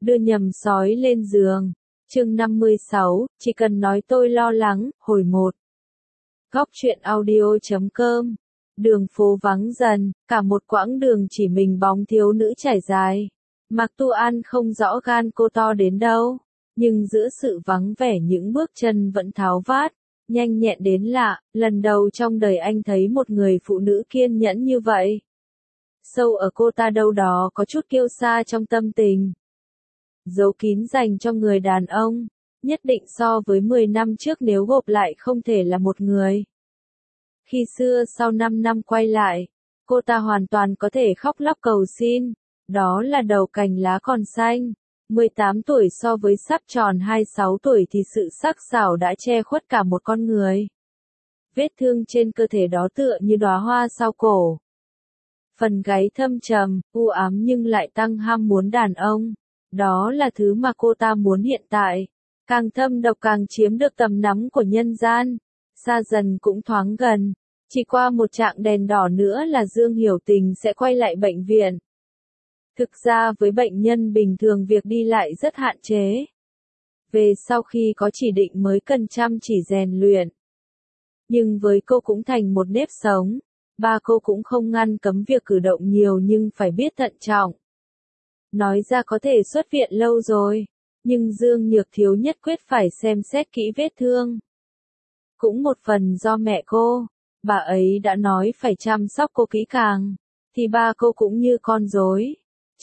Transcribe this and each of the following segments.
đưa nhầm sói lên giường. Chương 56, chỉ cần nói tôi lo lắng, hồi 1. Góc truyện audio.com. Đường phố vắng dần, cả một quãng đường chỉ mình bóng thiếu nữ trải dài. Mạc Tu An không rõ gan cô to đến đâu, nhưng giữa sự vắng vẻ những bước chân vẫn tháo vát, nhanh nhẹn đến lạ, lần đầu trong đời anh thấy một người phụ nữ kiên nhẫn như vậy. Sâu ở cô ta đâu đó có chút kiêu sa trong tâm tình. Giấu kín dành cho người đàn ông, nhất định so với 10 năm trước nếu gộp lại không thể là một người. Khi xưa sau 5 năm quay lại, cô ta hoàn toàn có thể khóc lóc cầu xin, đó là đầu cành lá còn xanh. 18 tuổi so với sắp tròn 26 tuổi thì sự sắc sảo đã che khuất cả một con người. Vết thương trên cơ thể đó tựa như đóa hoa sau cổ. Phần gáy thâm trầm, u ám nhưng lại tăng ham muốn đàn ông. Đó là thứ mà cô ta muốn hiện tại. Càng thâm độc càng chiếm được tầm nắm của nhân gian. Xa dần cũng thoáng gần. Chỉ qua một chạng đèn đỏ nữa là Dương Hiểu Tình sẽ quay lại bệnh viện. Thực ra với bệnh nhân bình thường việc đi lại rất hạn chế. Về sau khi có chỉ định mới cần chăm chỉ rèn luyện. Nhưng với cô cũng thành một nếp sống. Ba cô cũng không ngăn cấm việc cử động nhiều nhưng phải biết thận trọng. Nói ra có thể xuất viện lâu rồi, nhưng Dương Nhược Thiếu nhất quyết phải xem xét kỹ vết thương. Cũng một phần do mẹ cô, bà ấy đã nói phải chăm sóc cô kỹ càng, thì ba cô cũng như con rối.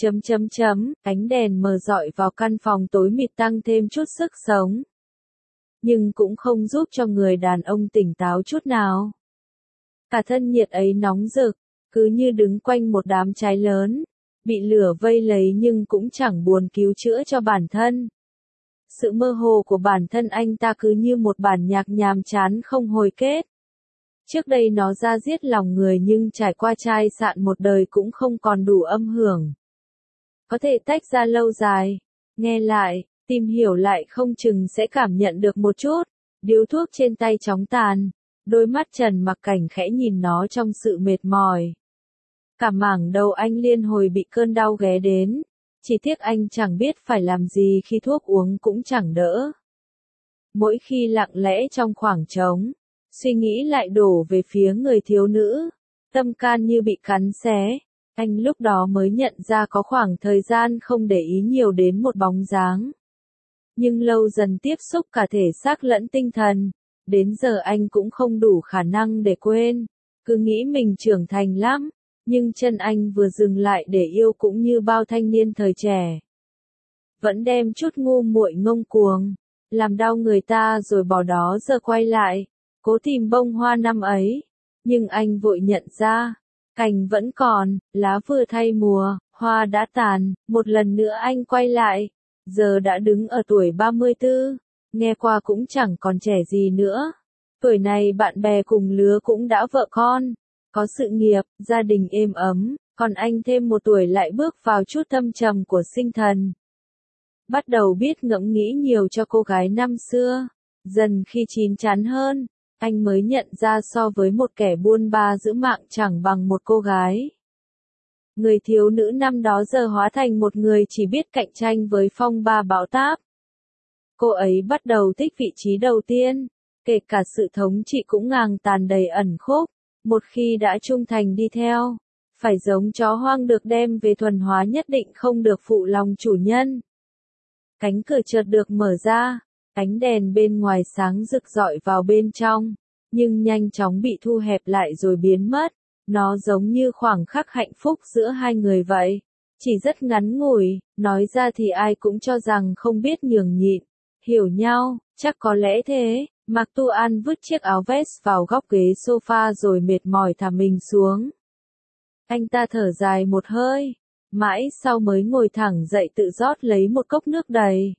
Ánh đèn mờ rọi vào căn phòng tối mịt tăng thêm chút sức sống. Nhưng cũng không giúp cho người đàn ông tỉnh táo chút nào. Cả thân nhiệt ấy nóng rực, cứ như đứng quanh một đám cháy lớn, bị lửa vây lấy nhưng cũng chẳng buồn cứu chữa cho bản thân. Sự mơ hồ của bản thân anh ta cứ như một bản nhạc nhàm chán không hồi kết. Trước đây nó ra diết lòng người nhưng trải qua chai sạn một đời cũng không còn đủ âm hưởng. Có thể tách ra lâu dài, nghe lại, tìm hiểu lại không chừng sẽ cảm nhận được một chút. Điếu thuốc trên tay chóng tàn, đôi mắt Trần Mặc Cảnh khẽ nhìn nó trong sự mệt mỏi. Cả mảng đầu anh liên hồi bị cơn đau ghé đến, chỉ tiếc anh chẳng biết phải làm gì khi thuốc uống cũng chẳng đỡ. Mỗi khi lặng lẽ trong khoảng trống, suy nghĩ lại đổ về phía người thiếu nữ, tâm can như bị cắn xé, anh lúc đó mới nhận ra có khoảng thời gian không để ý nhiều đến một bóng dáng. Nhưng lâu dần tiếp xúc cả thể xác lẫn tinh thần, đến giờ anh cũng không đủ khả năng để quên, cứ nghĩ mình trưởng thành lắm. Nhưng chân anh vừa dừng lại để yêu cũng như bao thanh niên thời trẻ. Vẫn đem chút ngu muội ngông cuồng, làm đau người ta rồi bỏ đó giờ quay lại, cố tìm bông hoa năm ấy. Nhưng anh vội nhận ra, cành vẫn còn, lá vừa thay mùa, hoa đã tàn, một lần nữa anh quay lại, giờ đã đứng ở tuổi 34, nghe qua cũng chẳng còn trẻ gì nữa. Tuổi này bạn bè cùng lứa cũng đã vợ con. Có sự nghiệp, gia đình êm ấm, còn anh thêm một tuổi lại bước vào chút thâm trầm của sinh thần. Bắt đầu biết ngẫm nghĩ nhiều cho cô gái năm xưa, dần khi chín chắn hơn, anh mới nhận ra so với một kẻ buôn ba giữ mạng chẳng bằng một cô gái. Người thiếu nữ năm đó giờ hóa thành một người chỉ biết cạnh tranh với phong ba bão táp. Cô ấy bắt đầu thích vị trí đầu tiên, kể cả sự thống trị cũng ngang tàn đầy ẩn khúc. Một khi đã trung thành đi theo, phải giống chó hoang được đem về thuần hóa nhất định không được phụ lòng chủ nhân. Cánh cửa chợt được mở ra, ánh đèn bên ngoài sáng rực rọi vào bên trong, nhưng nhanh chóng bị thu hẹp lại rồi biến mất. Nó giống như khoảng khắc hạnh phúc giữa hai người vậy, chỉ rất ngắn ngủi, nói ra thì ai cũng cho rằng không biết nhường nhịn, hiểu nhau, chắc có lẽ thế. Mạc Tu An vứt chiếc áo vest vào góc ghế sofa rồi mệt mỏi thả mình xuống. Anh ta thở dài một hơi, mãi sau mới ngồi thẳng dậy tự rót lấy một cốc nước đầy.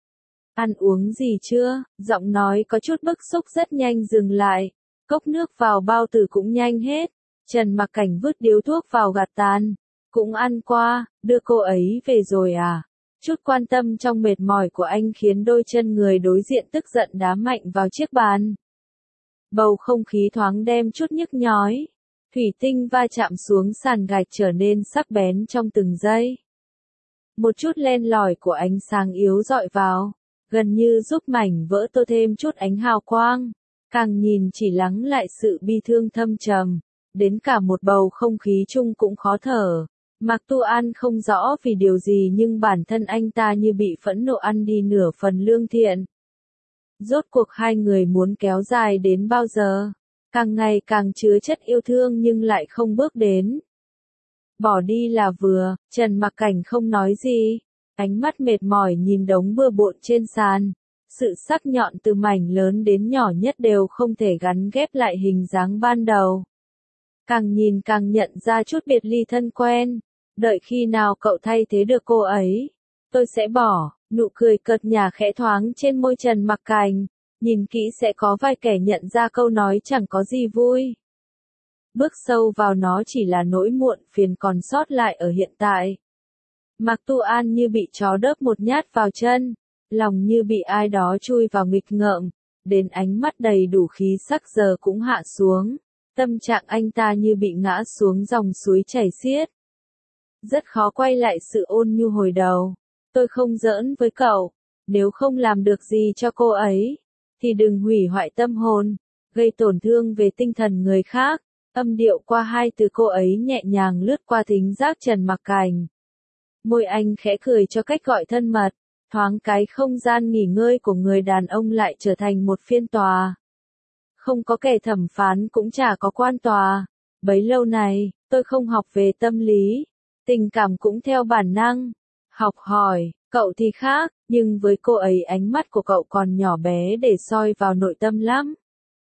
Ăn uống gì chưa? Giọng nói có chút bức xúc rất nhanh dừng lại. Cốc nước vào bao tử cũng nhanh hết. Trần Mặc Cảnh vứt điếu thuốc vào gạt tàn. Cũng ăn qua, đưa cô ấy về rồi à? Chút quan tâm trong mệt mỏi của anh khiến đôi chân người đối diện tức giận đá mạnh vào chiếc bàn. Bầu không khí thoáng đem chút nhức nhói. Thủy tinh va chạm xuống sàn gạch trở nên sắc bén trong từng giây. Một chút len lỏi của ánh sáng yếu dọi vào, gần như giúp mảnh vỡ tô thêm chút ánh hào quang. Càng nhìn chỉ lắng lại sự bi thương thâm trầm, đến cả một bầu không khí chung cũng khó thở. Mạc Tu An không rõ vì điều gì nhưng bản thân anh ta như bị phẫn nộ ăn đi nửa phần lương thiện. Rốt cuộc hai người muốn kéo dài đến bao giờ? Càng ngày càng chứa chất yêu thương nhưng lại không bước đến. Bỏ đi là vừa, Trần Mặc Cảnh không nói gì, ánh mắt mệt mỏi nhìn đống bừa bộn trên sàn. Sự sắc nhọn từ mảnh lớn đến nhỏ nhất đều không thể gắn ghép lại hình dáng ban đầu. Càng nhìn càng nhận ra chút biệt ly thân quen, đợi khi nào cậu thay thế được cô ấy, tôi sẽ bỏ. Nụ cười cợt nhả khẽ thoáng trên môi Trần Mặc Cảnh, nhìn kỹ sẽ có vài kẻ nhận ra câu nói chẳng có gì vui. Bước sâu vào nó chỉ là nỗi muộn phiền còn sót lại ở hiện tại. Mạc Tu An như bị chó đớp một nhát vào chân, lòng như bị ai đó chui vào nghịch ngợm, đến ánh mắt đầy đủ khí sắc giờ cũng hạ xuống, tâm trạng anh ta như bị ngã xuống dòng suối chảy xiết. Rất khó quay lại sự ôn nhu hồi đầu. Tôi không giỡn với cậu, nếu không làm được gì cho cô ấy, thì đừng hủy hoại tâm hồn, gây tổn thương về tinh thần người khác. Âm điệu qua hai từ cô ấy nhẹ nhàng lướt qua thính giác Trần Mặc Cảnh. Môi anh khẽ cười cho cách gọi thân mật, thoáng cái không gian nghỉ ngơi của người đàn ông lại trở thành một phiên tòa. Không có kẻ thẩm phán cũng chả có quan tòa. Bấy lâu này, tôi không học về tâm lý, tình cảm cũng theo bản năng. Học hỏi, cậu thì khác, nhưng với cô ấy ánh mắt của cậu còn nhỏ bé để soi vào nội tâm lắm.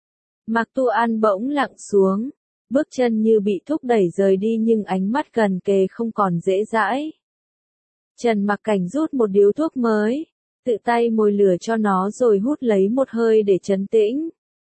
Mạc Tu An bỗng lặng xuống, bước chân như bị thúc đẩy rời đi nhưng ánh mắt gần kề không còn dễ dãi. Trần Mặc Cảnh rút một điếu thuốc mới, tự tay mồi lửa cho nó rồi hút lấy một hơi để trấn tĩnh.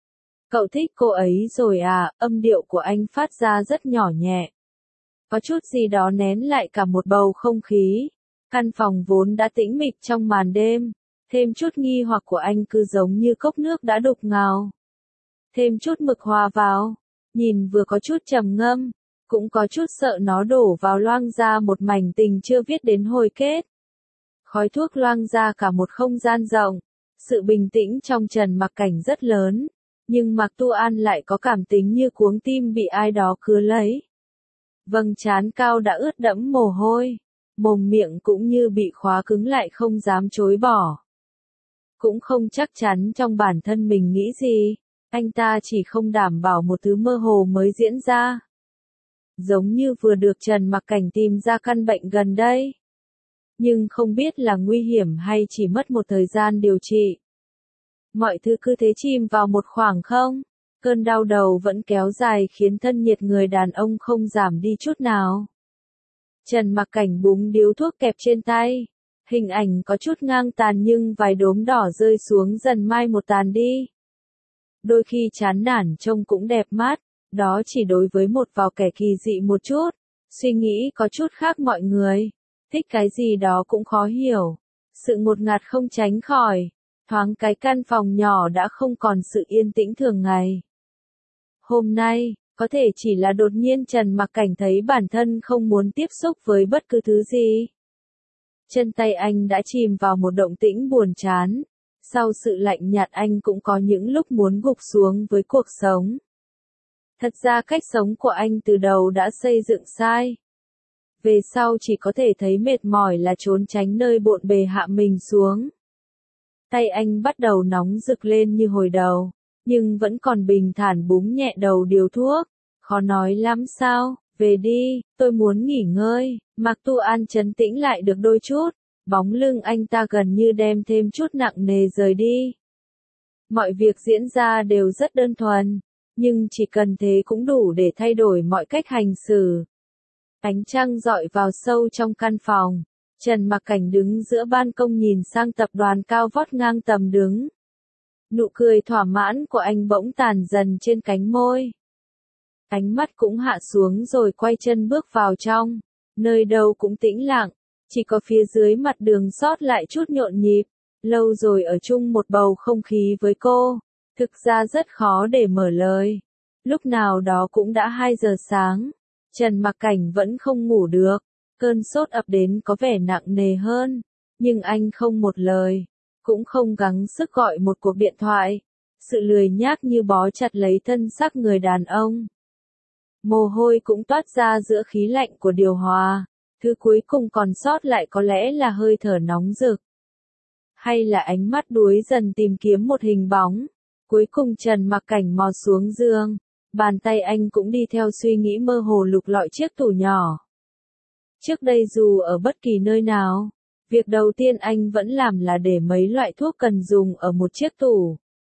Cậu thích cô ấy rồi à? Âm điệu của anh phát ra rất nhỏ nhẹ. Có chút gì đó nén lại cả một bầu không khí. Căn phòng vốn đã tĩnh mịch trong màn đêm, thêm chút nghi hoặc của anh cứ giống như cốc nước đã đục ngầu. Thêm chút mực hòa vào, nhìn vừa có chút trầm ngâm, cũng có chút sợ nó đổ vào loang ra một mảnh tình chưa viết đến hồi kết. Khói thuốc loang ra cả một không gian rộng, sự bình tĩnh trong Trần Mặc Cảnh rất lớn, nhưng Mạc Tu An lại có cảm tính như cuống tim bị ai đó cứa lấy. Vầng trán cao đã ướt đẫm mồ hôi, mồm miệng cũng như bị khóa cứng lại không dám chối bỏ. Cũng không chắc chắn trong bản thân mình nghĩ gì, anh ta chỉ không đảm bảo một thứ mơ hồ mới diễn ra. Giống như vừa được Trần Mặc Cảnh tìm ra căn bệnh gần đây. Nhưng không biết là nguy hiểm hay chỉ mất một thời gian điều trị. Mọi thứ cứ thế chìm vào một khoảng không. Cơn đau đầu vẫn kéo dài khiến thân nhiệt người đàn ông không giảm đi chút nào. Trần Mặc Cảnh búng điếu thuốc kẹp trên tay. Hình ảnh có chút ngang tàn nhưng vài đốm đỏ rơi xuống dần mai một tàn đi. Đôi khi chán nản trông cũng đẹp mắt, đó chỉ đối với một vài kẻ kỳ dị một chút, suy nghĩ có chút khác mọi người, thích cái gì đó cũng khó hiểu. Sự ngột ngạt không tránh khỏi, thoáng cái căn phòng nhỏ đã không còn sự yên tĩnh thường ngày. Hôm nay, có thể chỉ là đột nhiên Trần Mặc Cảnh thấy bản thân không muốn tiếp xúc với bất cứ thứ gì. Chân tay anh đã chìm vào một động tĩnh buồn chán. Sau sự lạnh nhạt anh cũng có những lúc muốn gục xuống với cuộc sống. Thật ra cách sống của anh từ đầu đã xây dựng sai. Về sau chỉ có thể thấy mệt mỏi là trốn tránh nơi bộn bề hạ mình xuống. Tay anh bắt đầu nóng rực lên như hồi đầu, nhưng vẫn còn bình thản búng nhẹ đầu điếu thuốc. Khó nói lắm sao, về đi, tôi muốn nghỉ ngơi. Mạc Tu An trấn tĩnh lại được đôi chút. Bóng lưng anh ta gần như đem thêm chút nặng nề rời đi. Mọi việc diễn ra đều rất đơn thuần, nhưng chỉ cần thế cũng đủ để thay đổi mọi cách hành xử. Ánh trăng rọi vào sâu trong căn phòng, Trần Mặc Cảnh đứng giữa ban công nhìn sang tập đoàn cao vót ngang tầm đứng. Nụ cười thỏa mãn của anh bỗng tàn dần trên cánh môi. Ánh mắt cũng hạ xuống rồi quay chân bước vào trong, nơi đâu cũng tĩnh lặng. Chỉ có phía dưới mặt đường sót lại chút nhộn nhịp, lâu rồi ở chung một bầu không khí với cô, thực ra rất khó để mở lời. Lúc nào đó cũng đã 2 giờ sáng, Trần Mặc Cảnh vẫn không ngủ được, Cơn sốt ập đến có vẻ nặng nề hơn, nhưng anh không một lời, cũng không gắng sức gọi một cuộc điện thoại. Sự lười nhác như bó chặt lấy thân xác người đàn ông. Mồ hôi cũng toát ra giữa khí lạnh của điều hòa. Thứ cuối cùng còn sót lại có lẽ là hơi thở nóng rực. Hay là ánh mắt đuối dần tìm kiếm một hình bóng. Cuối cùng Trần Mặc Cảnh mò xuống giường. Bàn tay anh cũng đi theo suy nghĩ mơ hồ lục lọi chiếc tủ nhỏ. Trước đây dù ở bất kỳ nơi nào, việc đầu tiên anh vẫn làm là để mấy loại thuốc cần dùng ở một chiếc tủ.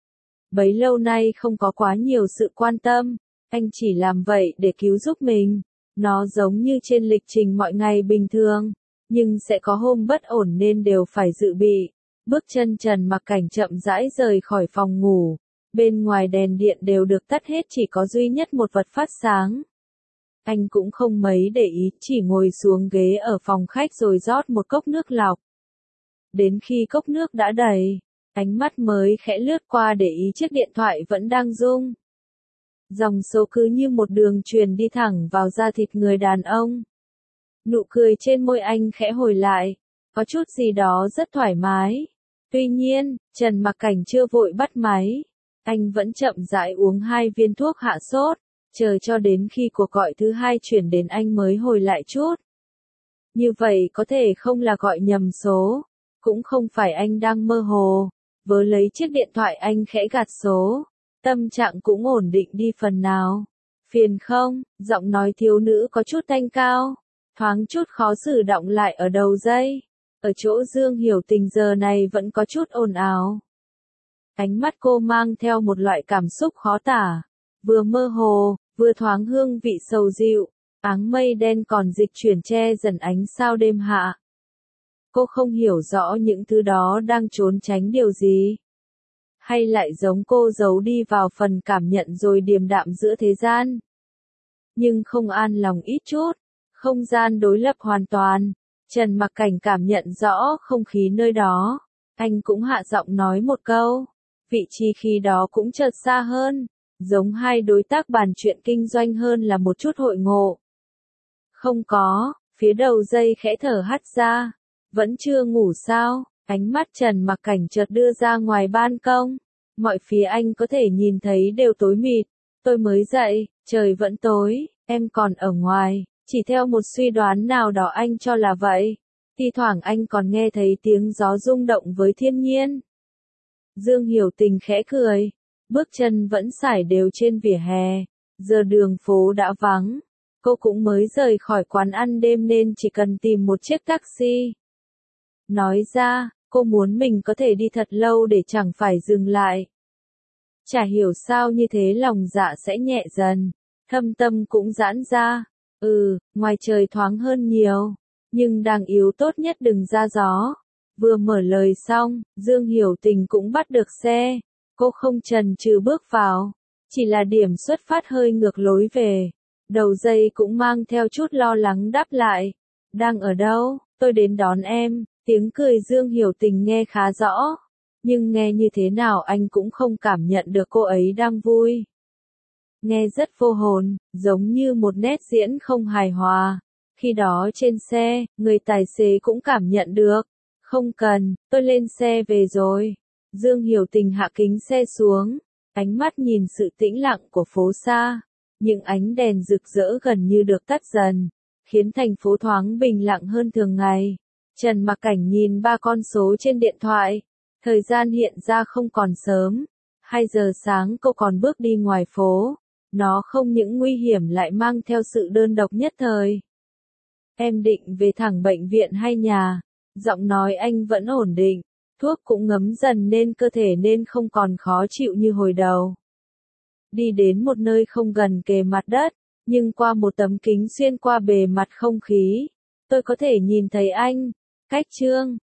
Bấy lâu nay không có quá nhiều sự quan tâm, anh chỉ làm vậy để cứu giúp mình. Nó giống như trên lịch trình mọi ngày bình thường, nhưng sẽ có hôm bất ổn nên đều phải dự bị. Bước chân Trần Mặc Cảnh chậm rãi rời khỏi phòng ngủ. Bên ngoài đèn điện đều được tắt hết, chỉ có duy nhất một vật phát sáng. Anh cũng không mấy để ý, chỉ ngồi xuống ghế ở phòng khách rồi rót một cốc nước lọc. Đến khi cốc nước đã đầy, ánh mắt mới khẽ lướt qua để ý chiếc điện thoại vẫn đang rung. Dòng số cứ như một đường truyền đi thẳng vào da thịt người đàn ông. Nụ cười trên môi anh khẽ hồi lại, có chút gì đó rất thoải mái. Tuy nhiên, Trần Mặc Cảnh chưa vội bắt máy. Anh vẫn chậm rãi uống 2 viên thuốc hạ sốt, chờ cho đến khi cuộc gọi thứ 2 chuyển đến anh mới hồi lại chút. Như vậy có thể không là gọi nhầm số, cũng không phải anh đang mơ hồ. Vớ lấy chiếc điện thoại anh khẽ gạt số, tâm trạng cũng ổn định đi phần nào. Phiền không? Giọng nói thiếu nữ có chút thanh cao, thoáng chút khó xử đọng lại ở đầu dây. Ở chỗ Dương Hiểu Tình giờ này vẫn có chút ồn ào. Ánh mắt cô mang theo một loại cảm xúc khó tả, vừa mơ hồ, vừa thoáng hương vị sầu dịu, áng mây đen còn dịch chuyển che dần ánh sao đêm hạ. Cô không hiểu rõ những thứ đó đang trốn tránh điều gì. Hay lại giống cô giấu đi vào phần cảm nhận rồi điềm đạm giữa thế gian. Nhưng không an lòng ít chút, không gian đối lập hoàn toàn. Trần Mặc Cảnh cảm nhận rõ không khí nơi đó. Anh cũng hạ giọng nói một câu. Vị trí khi đó cũng chợt xa hơn, giống hai đối tác bàn chuyện kinh doanh hơn là một chút hội ngộ. Không có, phía đầu dây khẽ thở hắt ra. Vẫn chưa ngủ sao? Ánh mắt Trần Mặc Cảnh chợt đưa ra ngoài ban công. Mọi phía anh có thể nhìn thấy đều tối mịt. Tôi mới dậy, trời vẫn tối, em còn ở ngoài. Chỉ theo một suy đoán nào đó anh cho là vậy. Thi thoảng anh còn nghe thấy tiếng gió rung động với thiên nhiên. Dương Hiểu Tình khẽ cười, bước chân vẫn sải đều trên vỉa hè. Giờ đường phố đã vắng, cô cũng mới rời khỏi quán ăn đêm nên chỉ cần tìm một chiếc taxi. Nói ra, cô muốn mình có thể đi thật lâu để chẳng phải dừng lại. Chả hiểu sao như thế lòng dạ sẽ nhẹ dần, thâm tâm cũng giãn ra. Ngoài trời thoáng hơn nhiều, nhưng đang yếu tốt nhất đừng ra gió. Vừa mở lời xong, Dương Hiểu Tình cũng bắt được xe. Cô không chần chừ bước vào, chỉ là điểm xuất phát hơi ngược lối về. Đầu dây cũng mang theo chút lo lắng đáp lại. Đang ở đâu? Tôi đến đón em. Tiếng cười Dương Hiểu Tình nghe khá rõ, nhưng nghe như thế nào anh cũng không cảm nhận được cô ấy đang vui. Nghe rất vô hồn, giống như một nét diễn không hài hòa. Khi đó trên xe, người tài xế cũng cảm nhận được. Không cần, tôi lên xe về rồi. Dương Hiểu Tình hạ kính xe xuống, ánh mắt nhìn sự tĩnh lặng của phố xa. Những ánh đèn rực rỡ gần như được tắt dần, khiến thành phố thoáng bình lặng hơn thường ngày. Trần Mặc Cảnh nhìn 3 con số trên điện thoại. Thời gian hiện ra không còn sớm. 2 giờ sáng cô còn bước đi ngoài phố. Nó không những nguy hiểm lại mang theo sự đơn độc nhất thời. Em định về thẳng bệnh viện hay nhà? Giọng nói anh vẫn ổn định. Thuốc cũng ngấm dần nên cơ thể nên không còn khó chịu như hồi đầu. Đi đến một nơi không gần kề mặt đất, nhưng qua một tấm kính xuyên qua bề mặt không khí. Tôi có thể nhìn thấy anh. Cách Trương,